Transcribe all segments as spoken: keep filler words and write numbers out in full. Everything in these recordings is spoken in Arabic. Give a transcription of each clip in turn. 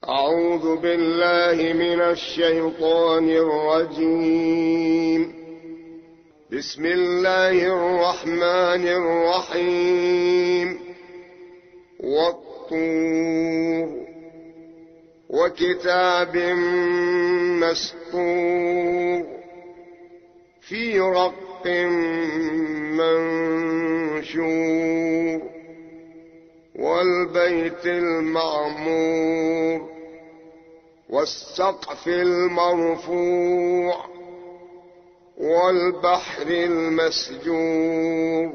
أعوذ بالله من الشيطان الرجيم. بسم الله الرحمن الرحيم. والطور وكتاب مسطور في رق منشور والبيت المعمور والسقف المرفوع والبحر المسجور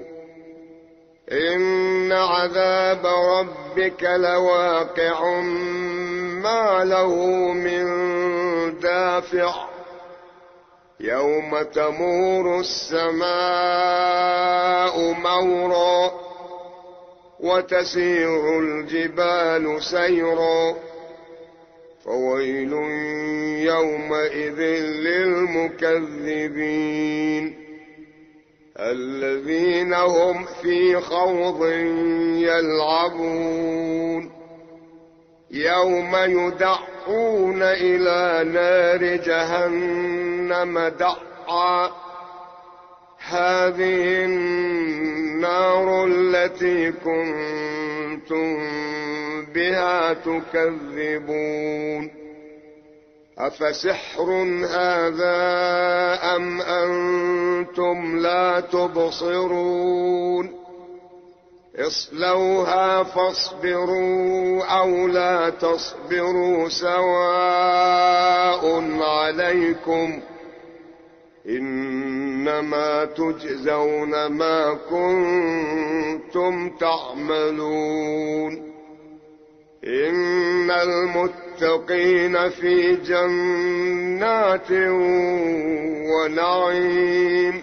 إن عذاب ربك لواقع ما له من دافع يوم تمور السماء مورا وتسير الجبال سيرا فويل يومئذ للمكذبين الذين هم في خوض يلعبون يوم يدعون إلى نار جهنم دعا هذه النار التي كنتم بها تكذبون أفسحر هذا أم أنتم لا تبصرون اصلوها فاصبروا أو لا تصبروا سواء عليكم إنما تجزون ما كنتم تعملون إن المتقين في جنات ونعيم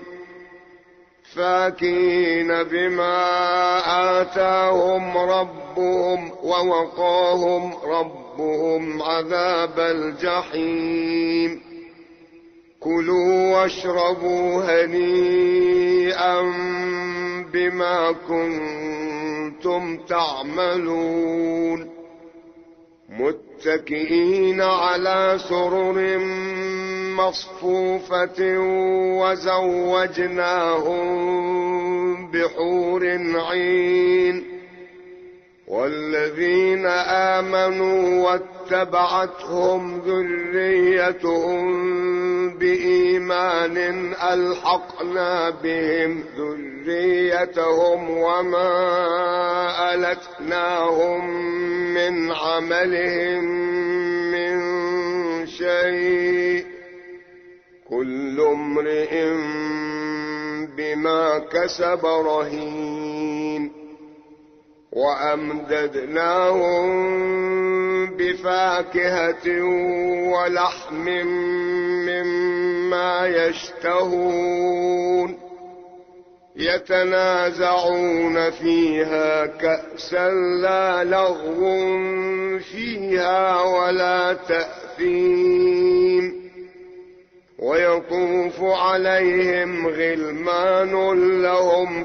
فاكهين بما آتاهم ربهم ووقاهم ربهم عذاب الجحيم كلوا واشربوا هنيئا بما كنتم تعملون متكئين على سرر مصفوفة وزوجناهم بحور عين والذين آمنوا واتبعتهم ذريتهم بإيمان ألحقنا بهم ذريتهم وما ألتناهم من عملهم من شيء كل امرئ بما كسب رهين وأمددناهم بفاكهة ولحم مما يشتهون يتنازعون فيها كأسا لا لغو فيها ولا تأثيم ويطوف عليهم غلمان لهم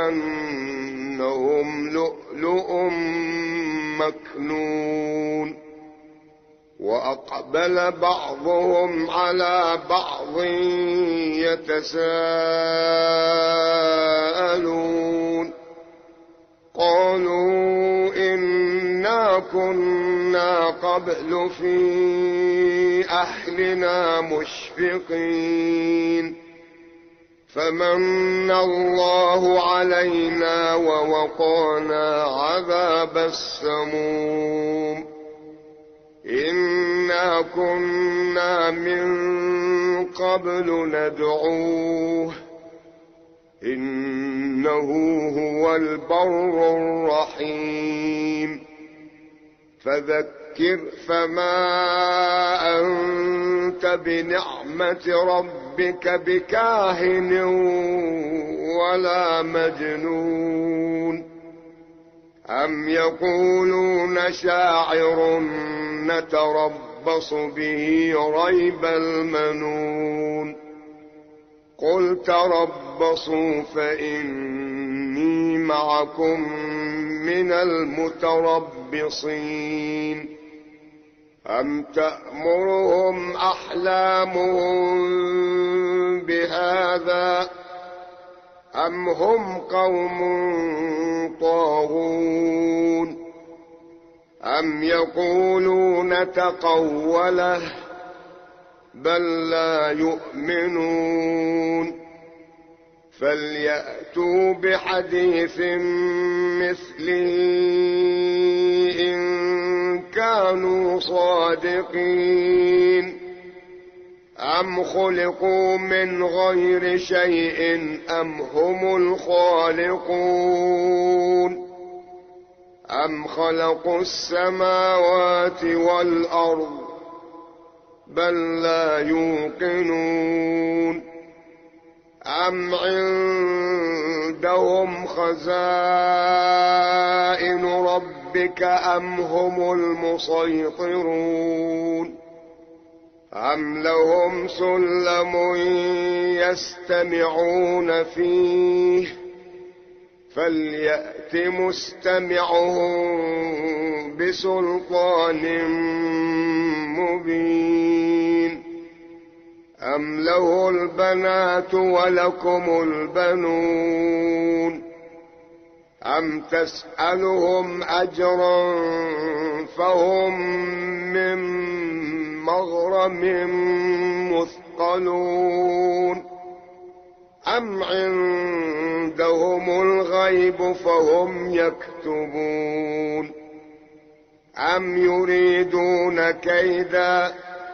كأنهم لؤلؤ مكنون وأقبل بعضهم على بعض يتساءلون قالوا إنا كنا قبل في أهلنا مشفقين فمن الله علينا ووقانا عذاب السموم إنا كنا من قبل ندعوه إنه هو البر الرحيم فذكر فما أنت بنعمة ربك بكاهن ولا مجنون أم يقولون شاعر نتربص به ريب المنون قل تربصوا فإني معكم من المتربصين أم تأمرهم أحلامهم بهذا أم هم قوم طاغون أم يقولون تقوله بل لا يؤمنون فليأتوا بحديث مثله إن كانوا صادقين أم خلقوا من غير شيء أم هم الخالقون أم خلقوا السماوات والأرض بل لا يوقنون أم عندهم خزائن ربك أم هم المسيطرون أم لهم سلم يستمعون فيه فليأت مستمعهم بسلطان مبين أم له البنات ولكم البنون أم تسألهم أجرا فهم من مغرم مثقلون أم عندهم الغيب فهم يكتبون أم يريدون كيدا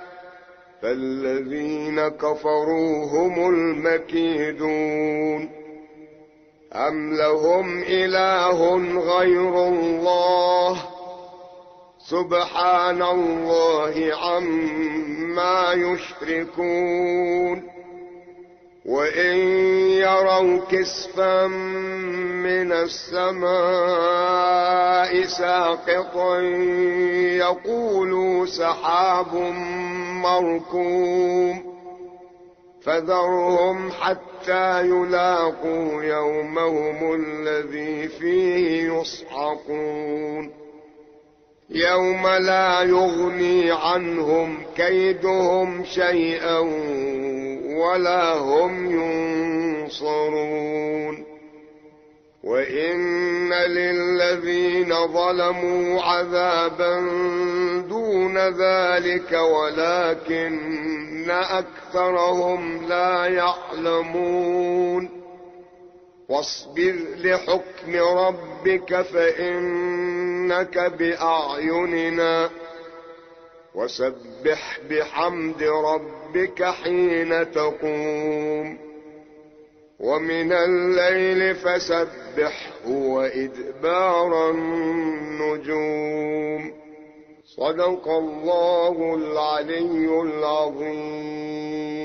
فالذين كفروا هم المكيدون أم لهم إله غير الله سبحان الله عما يشركون وإن يروا كسفا من السماء ساقطا يقولوا سحاب مركوم فذرهم حتى يلاقوا يومهم الذي فيه يصعقون يوم لا يغني عنهم كيدهم شيئا ولا هم ينصرون وإن للذين ظلموا عذابا دون ذلك ولكن أكثرهم لا يعلمون واصبر لحكم ربك فإنك بأعيننا وسبح بحمد ربك حين تقوم ومن الليل فسبحه وإدبار النجوم صدق الله العلي العظيم.